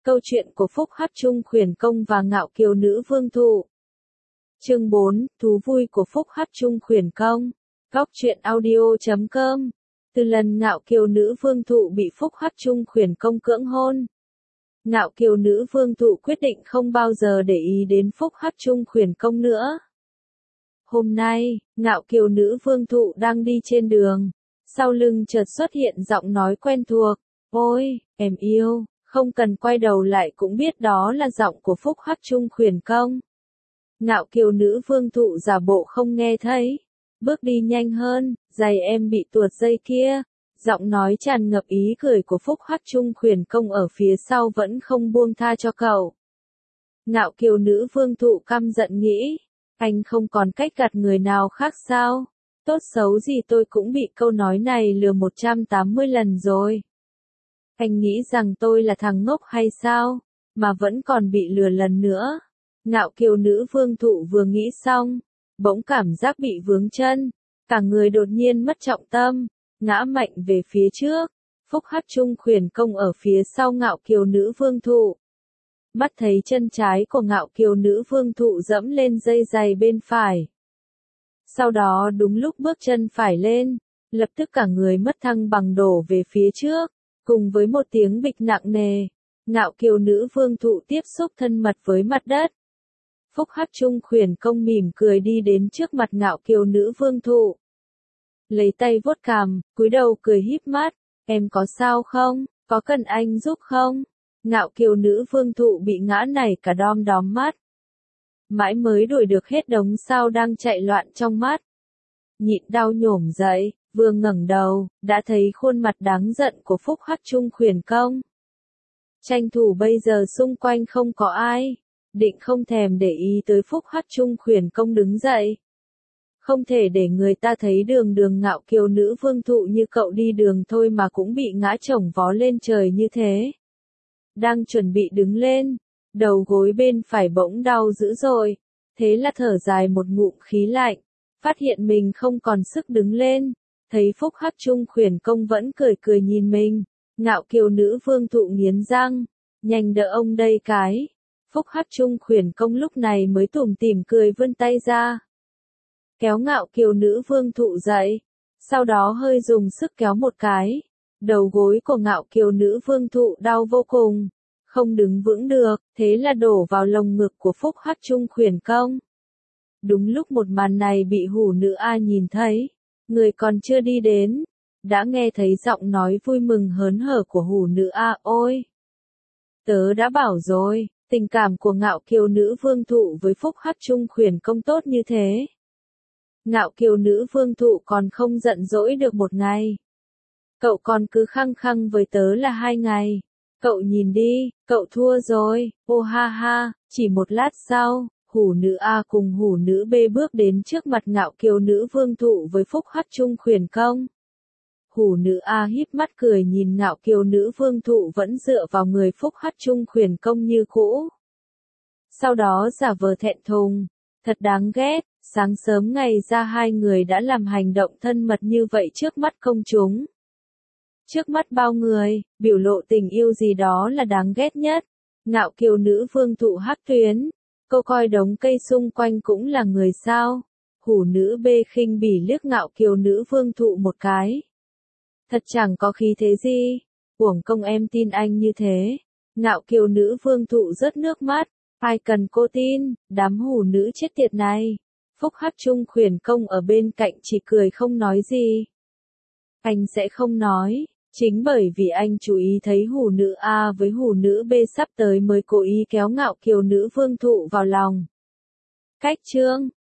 Câu chuyện của Phúc Hắc Chung Khuyển Công và Ngạo Kiều Nữ Vương Thụ. Chương 4, thú vui của Phúc Hắc Chung Khuyển Công. Góc truyện audio.com. Từ lần Ngạo Kiều Nữ Vương Thụ bị Phúc Hắc Chung Khuyển Công cưỡng hôn, Ngạo Kiều Nữ Vương Thụ quyết định không bao giờ để ý đến Phúc Hắc Chung Khuyển Công nữa. Hôm nay, Ngạo Kiều Nữ Vương Thụ đang đi trên đường, sau lưng chợt xuất hiện giọng nói quen thuộc. Ôi, em yêu. Không cần quay đầu lại cũng biết đó là giọng của Phúc Hắc Chung Khuyển Công. Ngạo Kiều Nữ Vương Thụ giả bộ không nghe thấy, bước đi nhanh hơn. Giày em bị tuột dây kia. Giọng nói tràn ngập ý cười của Phúc Hắc Chung Khuyển Công ở phía sau vẫn không buông tha cho cậu. Ngạo Kiều Nữ Vương Thụ căm giận nghĩ, anh không còn cách gạt người nào khác sao? Tốt xấu gì tôi cũng bị câu nói này lừa 180 lần rồi. Anh nghĩ rằng tôi là thằng ngốc hay sao, mà vẫn còn bị lừa lần nữa. Ngạo Kiều Nữ Vương Thụ vừa nghĩ xong, bỗng cảm giác bị vướng chân, cả người đột nhiên mất trọng tâm, ngã mạnh về phía trước. Phúc Hắc Chung Khuyển Công ở phía sau Ngạo Kiều Nữ Vương Thụ. Mắt thấy chân trái của Ngạo Kiều Nữ Vương Thụ dẫm lên dây giày bên phải. Sau đó đúng lúc bước chân phải lên, lập tức cả người mất thăng bằng đổ về phía trước. Cùng với một tiếng bịch nặng nề, Ngạo Kiều Nữ Vương Thụ tiếp xúc thân mật với mặt đất. Phúc Hắc Chung Khuyển Công mỉm cười đi đến trước mặt Ngạo Kiều Nữ Vương Thụ. Lấy tay vuốt cằm, cúi đầu cười híp mắt. Em có sao không? Có cần anh giúp không? Ngạo Kiều Nữ Vương Thụ bị ngã này cả đom đóm mắt. Mãi mới đuổi được hết đống sao đang chạy loạn trong mắt. Nhịn đau nhổm dậy. Vừa ngẩng đầu, đã thấy khuôn mặt đáng giận của Phúc Hắc Chung Khuyển Công. Tranh thủ bây giờ xung quanh không có ai, định không thèm để ý tới Phúc Hắc Chung Khuyển Công đứng dậy. Không thể để người ta thấy đường Ngạo Kiều Nữ Vương Thụ như cậu đi đường thôi mà cũng bị ngã chồng vó lên trời như thế. Đang chuẩn bị đứng lên, đầu gối bên phải bỗng đau dữ dội, thế là thở dài một ngụm khí lạnh, phát hiện mình không còn sức đứng lên. Thấy Phúc Hắc Chung Khuyển Công vẫn cười cười nhìn mình, Ngạo Kiều Nữ Vương Thụ nghiến răng, nhanh đỡ ông đây cái. Phúc Hắc Chung Khuyển Công lúc này mới tủm tỉm cười vươn tay ra, kéo Ngạo Kiều Nữ Vương Thụ dậy, sau đó hơi dùng sức kéo một cái. Đầu gối của Ngạo Kiều Nữ Vương Thụ đau vô cùng, không đứng vững được, thế là đổ vào lồng ngực của Phúc Hắc Chung Khuyển Công. Đúng lúc một màn này bị Hủ Nữ A nhìn thấy. Người còn chưa đi đến, đã nghe thấy giọng nói vui mừng hớn hở của Hủ Nữ A. Ôi! Tớ đã bảo rồi, tình cảm của Ngạo Kiều Nữ Vương Thụ với Phúc Hắc Chung Khuyển Công tốt như thế. Ngạo Kiều Nữ Vương Thụ còn không giận dỗi được một ngày. Cậu còn cứ khăng khăng với tớ là 2 ngày. Cậu nhìn đi, cậu thua rồi. Ô ha ha, chỉ một lát sau. Hủ Nữ A cùng Hủ Nữ B bước đến trước mặt Ngạo Kiều Nữ Vương Thụ với Phúc Hắc Chung Khuyển Công. Hủ Nữ A híp mắt cười nhìn Ngạo Kiều Nữ Vương Thụ vẫn dựa vào người Phúc Hắc Chung Khuyển Công như cũ. Sau đó giả vờ thẹn thùng, thật đáng ghét, sáng sớm ngày ra hai người đã làm hành động thân mật như vậy trước mắt công chúng. Trước mắt bao người, biểu lộ tình yêu gì đó là đáng ghét nhất. Ngạo Kiều Nữ Vương Thụ hắc tuyến. Cô coi đống cây xung quanh cũng là người sao? Hủ Nữ B khinh bỉ liếc Ngạo Kiều Nữ Vương Thụ một cái. Thật chẳng có khí thế gì, uổng công em tin anh như thế. Ngạo Kiều Nữ Vương Thụ rớt nước mắt, ai cần cô tin, đám hủ nữ chết tiệt này. Phúc Hắc Chung Khuyển Công ở bên cạnh chỉ cười không nói gì. Anh sẽ không nói. Chính bởi vì anh chú ý thấy Hủ Nữ A với Hủ Nữ B sắp tới mới cố ý kéo Ngạo Kiều Nữ Vương Thụ vào lòng. Cách chương